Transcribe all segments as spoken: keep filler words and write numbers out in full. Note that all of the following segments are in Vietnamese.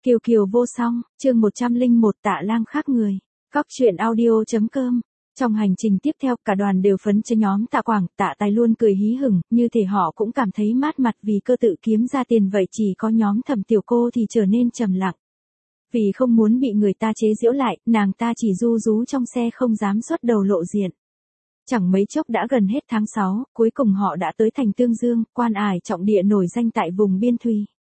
Kiều Kiều vô song, chương một trăm lẻ một Tạ Lang khác người. Góc truyện audio.com. Trong hành trình tiếp theo, cả đoàn đều phấn chấn nhóm Tạ Quảng, Tạ Tài luôn cười hí hửng, như thể họ cũng cảm thấy mát mặt vì cơ tự kiếm ra tiền, vậy chỉ có nhóm Thẩm Tiểu Cô thì trở nên trầm lặng. Vì không muốn bị người ta chế giễu lại, nàng ta chỉ ru rú trong xe không dám xuất đầu lộ diện. Chẳng mấy chốc đã gần hết tháng sáu, cuối cùng họ đã tới thành Tương Dương, quan ải trọng địa nổi danh tại vùng biên thùy.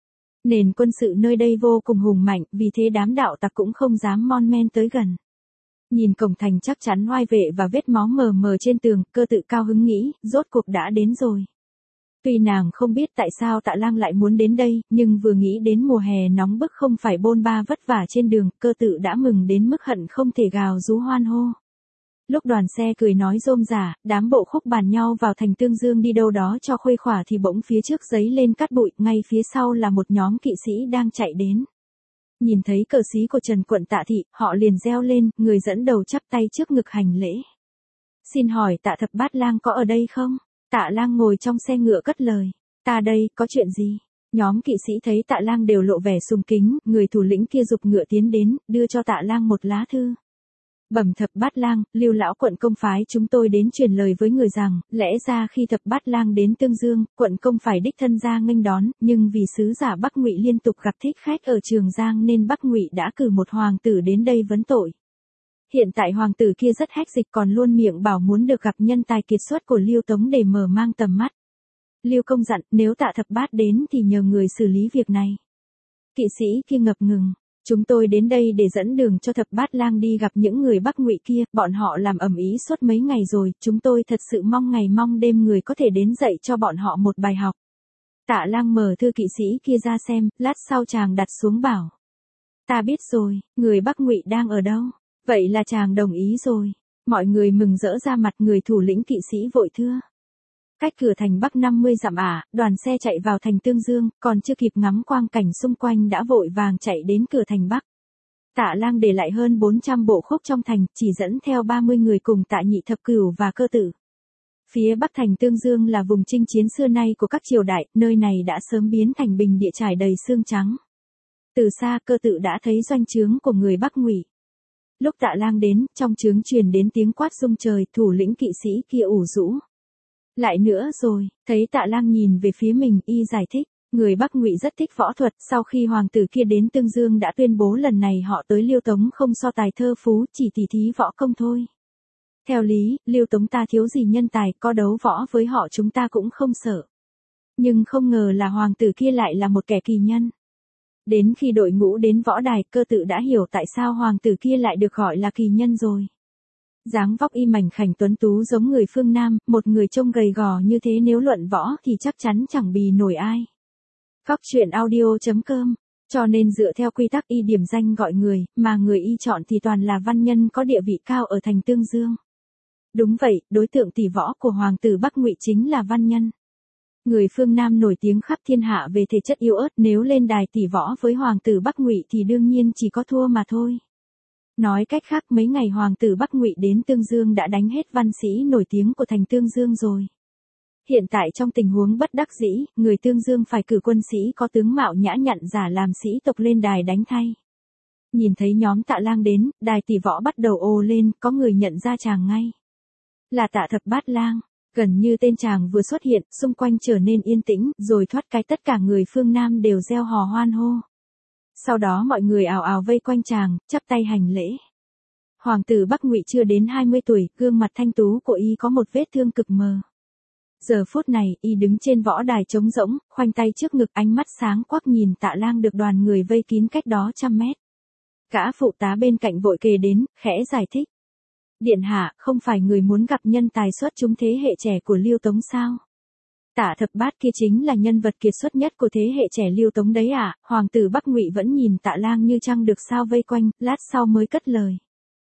Nền quân sự nơi đây vô cùng hùng mạnh, vì thế đám đạo tặc cũng không dám mon men tới gần. Nhìn cổng thành chắc chắn oai vệ và vết máu mờ mờ trên tường, cơ tự cao hứng nghĩ, rốt cuộc đã đến rồi. Tuy nàng không biết tại sao Tạ Lang lại muốn đến đây, nhưng vừa nghĩ đến mùa hè nóng bức không phải bôn ba vất vả trên đường, cơ tự đã mừng đến mức hận không thể gào rú hoan hô. Lúc đoàn xe cười nói rôm rả, đám bộ khúc bàn nhau vào thành Tương Dương đi đâu đó cho khuây khỏa thì bỗng phía trước giấy lên cát bụi, ngay phía sau là một nhóm kỵ sĩ đang chạy đến. Nhìn thấy cờ xí của Trần Quận Tạ Thị, họ liền reo lên, người dẫn đầu chắp tay trước ngực hành lễ. Xin hỏi Tạ Thập Bát Lang có ở đây không? Tạ Lang ngồi trong xe ngựa cất lời. Ta đây, có chuyện gì? Nhóm kỵ sĩ thấy Tạ Lang đều lộ vẻ sùng kính, người thủ lĩnh kia giục ngựa tiến đến, đưa cho Tạ Lang một lá thư. Bẩm Thập Bát Lang, Lưu lão quận công phái chúng tôi đến truyền lời với người rằng, lẽ ra khi Thập Bát Lang đến Tương Dương, quận công phải đích thân ra nghênh đón, nhưng vì sứ giả Bắc Ngụy liên tục gặp thích khách ở Trường Giang nên Bắc Ngụy đã cử một hoàng tử đến đây vấn tội. Hiện tại hoàng tử kia rất hách dịch, còn luôn miệng bảo muốn được gặp nhân tài kiệt xuất của Lưu Tống để mở mang tầm mắt. Lưu công dặn, nếu Tạ Thập Bát đến thì nhờ người xử lý việc này. Kỵ sĩ kia ngập ngừng. Chúng tôi đến đây để dẫn đường cho Thập Bát Lang đi gặp những người Bắc Ngụy kia, bọn họ làm ầm ĩ suốt mấy ngày rồi, chúng tôi thật sự mong ngày mong đêm người có thể đến dạy cho bọn họ một bài học. Tạ Lang mở thư kỵ sĩ kia ra xem, lát sau chàng đặt xuống bảo. Ta biết rồi, người Bắc Ngụy đang ở đâu? Vậy là chàng đồng ý rồi. Mọi người mừng rỡ ra mặt, người thủ lĩnh kỵ sĩ vội thưa. Cách cửa thành Bắc năm mươi dặm ả, đoàn xe chạy vào thành Tương Dương, còn chưa kịp ngắm quang cảnh xung quanh đã vội vàng chạy đến cửa thành Bắc. Tạ Lang để lại hơn bốn trăm bộ khúc trong thành, chỉ dẫn theo ba mươi người cùng Tạ Nhị Thập Cửu và Cơ Tử. Phía Bắc thành Tương Dương là vùng chinh chiến xưa nay của các triều đại, nơi này đã sớm biến thành bình địa trải đầy xương trắng. Từ xa Cơ Tự đã thấy doanh trướng của người Bắc Ngụy. Lúc Tạ Lang đến, trong trướng truyền đến tiếng quát rung trời, thủ lĩnh kỵ sĩ kia ủ rũ. Lại nữa rồi, thấy Tạ Lang nhìn về phía mình, y giải thích, người Bắc Ngụy rất thích võ thuật, sau khi hoàng tử kia đến Tương Dương đã tuyên bố lần này họ tới Liêu Tống không so tài thơ phú, chỉ tỉ thí võ công thôi. Theo lý, Liêu Tống ta thiếu gì nhân tài, có đấu võ với họ chúng ta cũng không sợ. Nhưng không ngờ là hoàng tử kia lại là một kẻ kỳ nhân. Đến khi đội ngũ đến võ đài, Cơ Tự đã hiểu tại sao hoàng tử kia lại được gọi là kỳ nhân rồi. Dáng vóc y mảnh khảnh tuấn tú giống người phương Nam, một người trông gầy gò như thế nếu luận võ thì chắc chắn chẳng bì nổi ai. Góc truyện audio.com. Cho nên dựa theo quy tắc y điểm danh gọi người, mà người y chọn thì toàn là văn nhân có địa vị cao ở thành Tương Dương. Đúng vậy, đối tượng tỷ võ của hoàng tử Bắc Ngụy chính là văn nhân. Người phương Nam nổi tiếng khắp thiên hạ về thể chất yếu ớt, nếu lên đài tỷ võ với hoàng tử Bắc Ngụy thì đương nhiên chỉ có thua mà thôi. Nói cách khác, mấy ngày hoàng tử Bắc Ngụy đến Tương Dương đã đánh hết văn sĩ nổi tiếng của thành Tương Dương rồi. Hiện tại trong tình huống bất đắc dĩ, người Tương Dương phải cử quân sĩ có tướng mạo nhã nhặn giả làm sĩ tộc lên đài đánh thay. Nhìn thấy nhóm Tạ Lang đến, đài tỷ võ bắt đầu ồ lên, có người nhận ra chàng ngay. Là Tạ Thập Bát Lang. Gần như tên chàng vừa xuất hiện, xung quanh trở nên yên tĩnh, rồi thoát cái tất cả người phương Nam đều reo hò hoan hô. Sau đó mọi người ào ào vây quanh chàng, chắp tay hành lễ. Hoàng tử Bắc Ngụy chưa đến hai mươi tuổi, gương mặt thanh tú của y có một vết thương cực mờ. Giờ phút này, y đứng trên võ đài trống rỗng, khoanh tay trước ngực, ánh mắt sáng quắc nhìn Tạ Lang được đoàn người vây kín cách đó trăm mét. Gã phụ tá bên cạnh vội kề đến, khẽ giải thích. Điện hạ, không phải người muốn gặp nhân tài xuất chúng thế hệ trẻ của Liêu Tống sao? Tạ Thập Bát kia chính là nhân vật kiệt xuất nhất của thế hệ trẻ Liêu Tống đấy à? Hoàng tử Bắc Ngụy vẫn nhìn Tạ Lang như trăng được sao vây quanh, lát sau mới cất lời.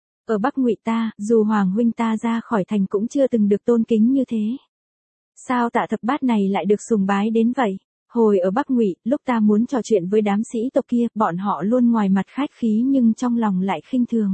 Ở Bắc Ngụy ta, dù hoàng huynh ta ra khỏi thành cũng chưa từng được tôn kính như thế. Sao Tạ Thập Bát này lại được sùng bái đến vậy? Hồi ở Bắc Ngụy, lúc ta muốn trò chuyện với đám sĩ tộc kia, bọn họ luôn ngoài mặt khách khí nhưng trong lòng lại khinh thường.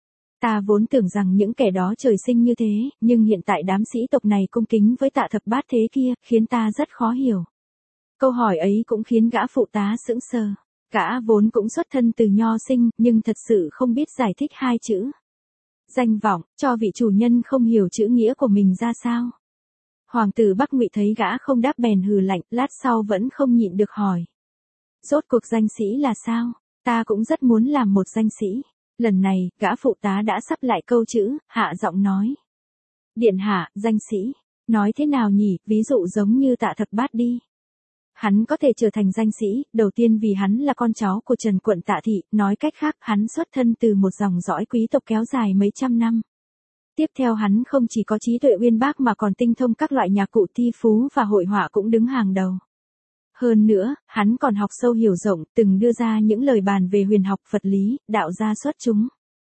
Ta vốn tưởng rằng những kẻ đó trời sinh như thế, nhưng hiện tại đám sĩ tộc này cung kính với Tạ Thập Bát thế kia, khiến ta rất khó hiểu. Câu hỏi ấy cũng khiến gã phụ tá sững sờ. Gã vốn cũng xuất thân từ nho sinh, nhưng thật sự không biết giải thích hai chữ danh vọng, cho vị chủ nhân không hiểu chữ nghĩa của mình ra sao. Hoàng tử Bắc Ngụy thấy gã không đáp bèn hừ lạnh, lát sau vẫn không nhịn được hỏi. Rốt cuộc danh sĩ là sao? Ta cũng rất muốn làm một danh sĩ. Lần này, gã phụ tá đã sắp lại câu chữ, hạ giọng nói. Điện hạ, danh sĩ. Nói thế nào nhỉ, ví dụ giống như Tạ Thập Bát đi. Hắn có thể trở thành danh sĩ, đầu tiên vì hắn là con cháu của Trần quận Tạ Thị, nói cách khác hắn xuất thân từ một dòng dõi quý tộc kéo dài mấy trăm năm. Tiếp theo hắn không chỉ có trí tuệ uyên bác mà còn tinh thông các loại nhạc cụ thi phú và hội họa cũng đứng hàng đầu. Hơn nữa, hắn còn học sâu hiểu rộng, từng đưa ra những lời bàn về huyền học Phật lý, đạo gia xuất chúng.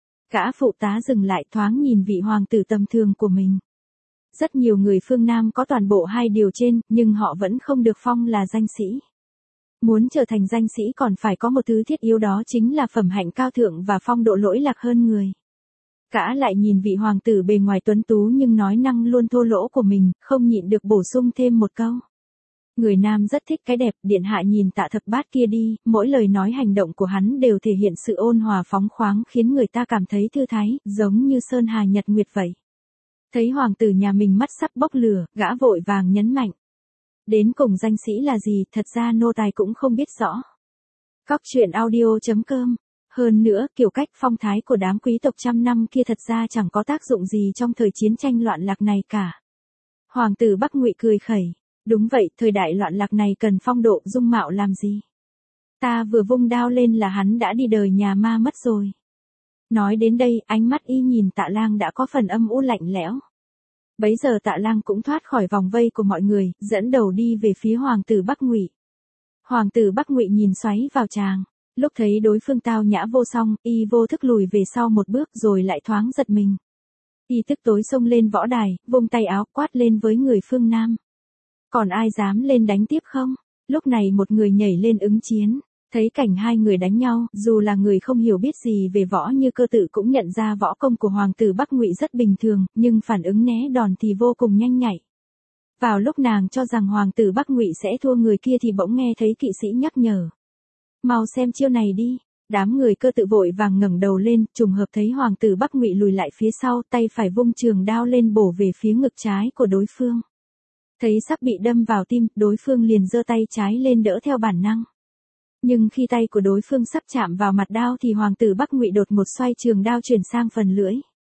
Gã phụ tá dừng lại thoáng nhìn vị hoàng tử tầm thường của mình. Rất nhiều người phương Nam có toàn bộ hai điều trên, nhưng họ vẫn không được phong là danh sĩ. Muốn trở thành danh sĩ còn phải có một thứ thiết yếu, đó chính là phẩm hạnh cao thượng và phong độ lỗi lạc hơn người. Gã lại nhìn vị hoàng tử bề ngoài tuấn tú nhưng nói năng luôn thô lỗ của mình, không nhịn được bổ sung thêm một câu. Người nam rất thích cái đẹp, điện hạ nhìn Tạ Thập Bát kia đi, mỗi lời nói hành động của hắn đều thể hiện sự ôn hòa phóng khoáng khiến người ta cảm thấy thư thái, giống như sơn hà nhật nguyệt vậy. Thấy hoàng tử nhà mình mắt sắp bốc lửa, gã vội vàng nhấn mạnh. Đến cùng danh sĩ là gì, thật ra nô tài cũng không biết rõ. Cóc truyện audio chấm com. Hơn nữa, kiểu cách phong thái của đám quý tộc trăm năm kia thật ra chẳng có tác dụng gì trong thời chiến tranh loạn lạc này cả. Hoàng tử Bắc Ngụy cười khẩy. Đúng vậy, thời đại loạn lạc này cần phong độ dung mạo làm gì? Ta vừa vung đao lên là hắn đã đi đời nhà ma mất rồi. Nói đến đây, ánh mắt y nhìn Tạ Lang đã có phần âm u lạnh lẽo. Bấy giờ Tạ Lang cũng thoát khỏi vòng vây của mọi người, dẫn đầu đi về phía hoàng tử Bắc Ngụy. Hoàng tử Bắc Ngụy nhìn xoáy vào chàng, lúc thấy đối phương tao nhã vô song, y vô thức lùi về sau một bước rồi lại thoáng giật mình. Y tức tối xông lên võ đài, vung tay áo quát lên với người phương Nam. Còn ai dám lên đánh tiếp không? Lúc này một người nhảy lên ứng chiến. Thấy cảnh hai người đánh nhau, dù là người không hiểu biết gì về võ như Cơ Tự cũng nhận ra võ công của hoàng tử Bắc Ngụy rất bình thường, nhưng phản ứng né đòn thì vô cùng nhanh nhạy. Vào lúc nàng cho rằng hoàng tử Bắc Ngụy sẽ thua người kia thì bỗng nghe thấy kỵ sĩ nhắc nhở. Mau xem chiêu này đi. Đám người Cơ Tự vội vàng ngẩng đầu lên, trùng hợp thấy hoàng tử Bắc Ngụy lùi lại phía sau, tay phải vung trường đao lên bổ về phía ngực trái của đối phương. Thấy sắp bị đâm vào tim, đối phương liền giơ tay trái lên đỡ theo bản năng. Nhưng khi tay của đối phương sắp chạm vào mặt đao thì hoàng tử Bắc Ngụy đột một xoay trường đao chuyển sang phần lưỡi.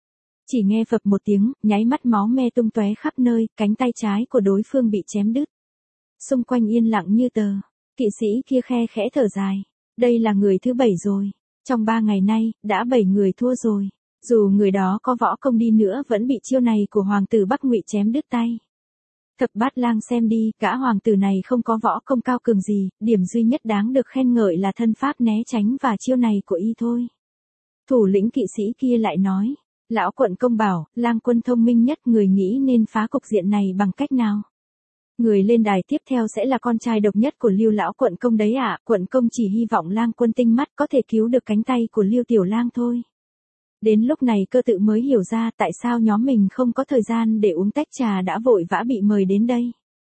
Chỉ nghe phập một tiếng, nháy mắt máu me tung tóe khắp nơi, cánh tay trái của đối phương bị chém đứt. Xung quanh yên lặng như tờ. Kỵ sĩ kia khe khẽ thở dài. Đây là người thứ bảy rồi. Trong ba ngày nay, đã bảy người thua rồi. Dù người đó có võ công đi nữa vẫn bị chiêu này của hoàng tử Bắc Ngụy chém đứt tay. Thập Bát Lang xem đi, gã hoàng tử này không có võ công cao cường gì, điểm duy nhất đáng được khen ngợi là thân pháp né tránh và chiêu này của y thôi. Thủ lĩnh kỵ sĩ kia lại nói, lão quận công bảo, Lang quân thông minh nhất, người nghĩ nên phá cục diện này bằng cách nào? Người lên đài tiếp theo sẽ là con trai độc nhất của Lưu lão quận công đấy ạ, à? Quận công chỉ hy vọng Lang quân tinh mắt có thể cứu được cánh tay của Lưu tiểu lang thôi. Đến lúc này Cơ Tự mới hiểu ra tại sao nhóm mình không có thời gian để uống tách trà đã vội vã bị mời đến đây.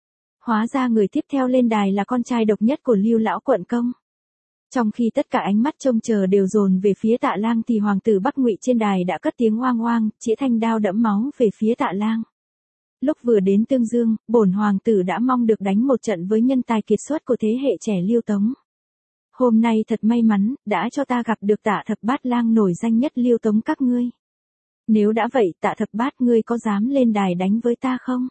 Hóa ra người tiếp theo lên đài là con trai độc nhất của Lưu lão quận công. Trong khi tất cả ánh mắt trông chờ đều dồn về phía Tạ Lang thì hoàng tử Bắc Ngụy trên đài đã cất tiếng oang oang, chĩa thanh đao đẫm máu về phía Tạ Lang. Lúc vừa đến Tương Dương, bổn hoàng tử đã mong được đánh một trận với nhân tài kiệt xuất của thế hệ trẻ Liêu Tống. Hôm nay thật may mắn, đã cho ta gặp được Tạ Thập Bát Lang nổi danh nhất Liêu Tống các ngươi. Nếu đã vậy, Tạ Thập Bát ngươi có dám lên đài đánh với ta không?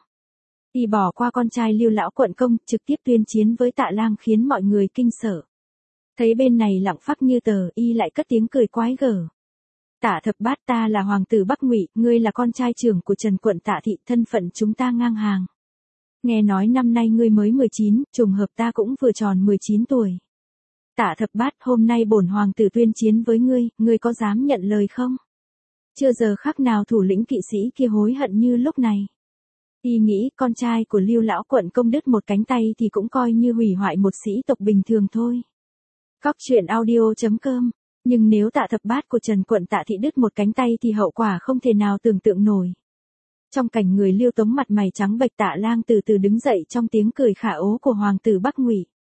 Y bỏ qua con trai Lưu lão quận công, trực tiếp tuyên chiến với Tạ Lang khiến mọi người kinh sợ. Thấy bên này lặng phắc như tờ, y lại cất tiếng cười quái gở. Tạ Thập Bát, ta là hoàng tử Bắc Ngụy, ngươi là con trai trưởng của Trần quận Tạ Thị, thân phận chúng ta ngang hàng. Nghe nói năm nay ngươi mới mười chín, trùng hợp ta cũng vừa tròn mười chín tuổi. Tạ Thập Bát, hôm nay bổn hoàng tử tuyên chiến với ngươi, ngươi có dám nhận lời không? Chưa giờ khắc nào thủ lĩnh kỵ sĩ kia hối hận như lúc này. Y nghĩ con trai của Lưu lão quận công đứt một cánh tay thì cũng coi như hủy hoại một sĩ tộc bình thường thôi. Cóc truyện audio chấm com. Nhưng nếu Tạ Thập Bát của Trần quận Tạ Thị đứt một cánh tay thì hậu quả không thể nào tưởng tượng nổi. Trong cảnh người Liêu Tống mặt mày trắng bệch, Tạ Lang từ từ đứng dậy trong tiếng cười khả ố của hoàng tử Bắc Ngụy.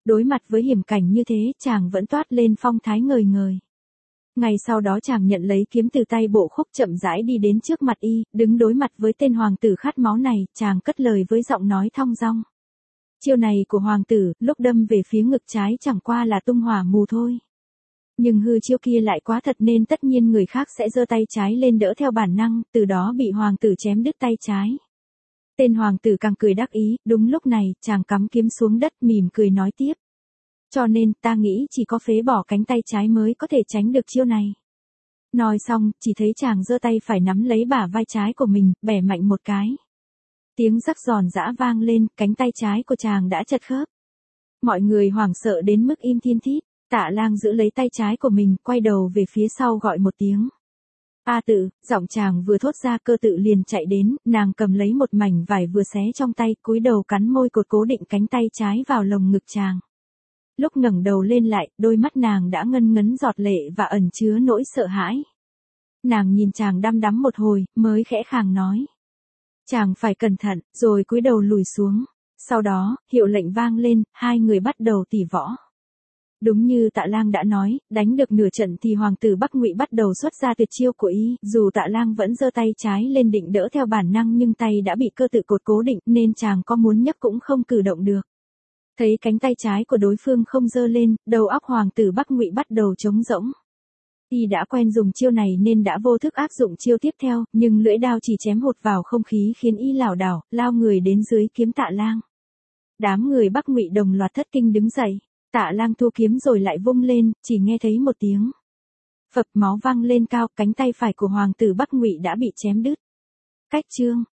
Đối mặt với hiểm cảnh như thế, chàng vẫn toát lên phong thái ngời ngời. Ngày sau đó chàng nhận lấy kiếm từ tay Bộ Khúc chậm rãi đi đến trước mặt y, đứng đối mặt với tên hoàng tử khát máu này, chàng cất lời với giọng nói thong dong. Chiêu này của hoàng tử, lúc đâm về phía ngực trái chẳng qua là tung hỏa mù thôi. Nhưng hư chiêu kia lại quá thật nên tất nhiên người khác sẽ giơ tay trái lên đỡ theo bản năng, từ đó bị hoàng tử chém đứt tay trái. Tên hoàng tử càng cười đắc ý, đúng lúc này, chàng cắm kiếm xuống đất mỉm cười nói tiếp. Cho nên, ta nghĩ chỉ có phế bỏ cánh tay trái mới có thể tránh được chiêu này. Nói xong, chỉ thấy chàng giơ tay phải nắm lấy bả vai trái của mình, bẻ mạnh một cái. Tiếng rắc giòn giã vang lên, cánh tay trái của chàng đã chật khớp. Mọi người hoảng sợ đến mức im thiên thít, Tạ Lang giữ lấy tay trái của mình, quay đầu về phía sau gọi một tiếng. A Tự, giọng chàng vừa thốt ra Cơ Tự liền chạy đến, nàng cầm lấy một mảnh vải vừa xé trong tay, cúi đầu cắn môi cột cố định cánh tay trái vào lồng ngực chàng. Lúc ngẩng đầu lên lại, đôi mắt nàng đã ngân ngấn giọt lệ và ẩn chứa nỗi sợ hãi. Nàng nhìn chàng đăm đắm một hồi, mới khẽ khàng nói. Chàng phải cẩn thận, rồi cúi đầu lùi xuống. Sau đó, hiệu lệnh vang lên, hai người bắt đầu tỉ võ. Đúng như Tạ Lang đã nói, đánh được nửa trận thì hoàng tử Bắc Ngụy bắt đầu xuất ra tuyệt chiêu của y, dù Tạ Lang vẫn giơ tay trái lên định đỡ theo bản năng nhưng tay đã bị Cơ Tự cột cố định nên chàng có muốn nhấc cũng không cử động được. Thấy cánh tay trái của đối phương không giơ lên, đầu óc hoàng tử Bắc Ngụy bắt đầu trống rỗng. Y đã quen dùng chiêu này nên đã vô thức áp dụng chiêu tiếp theo, nhưng lưỡi đao chỉ chém hụt vào không khí khiến y lảo đảo, lao người đến dưới kiếm Tạ Lang. Đám người Bắc Ngụy đồng loạt thất kinh đứng dậy. Tạ Lang thu kiếm rồi lại vung lên, chỉ nghe thấy một tiếng phập, máu văng lên cao, cánh tay phải của hoàng tử Bắc Ngụy đã bị chém đứt. Cách chương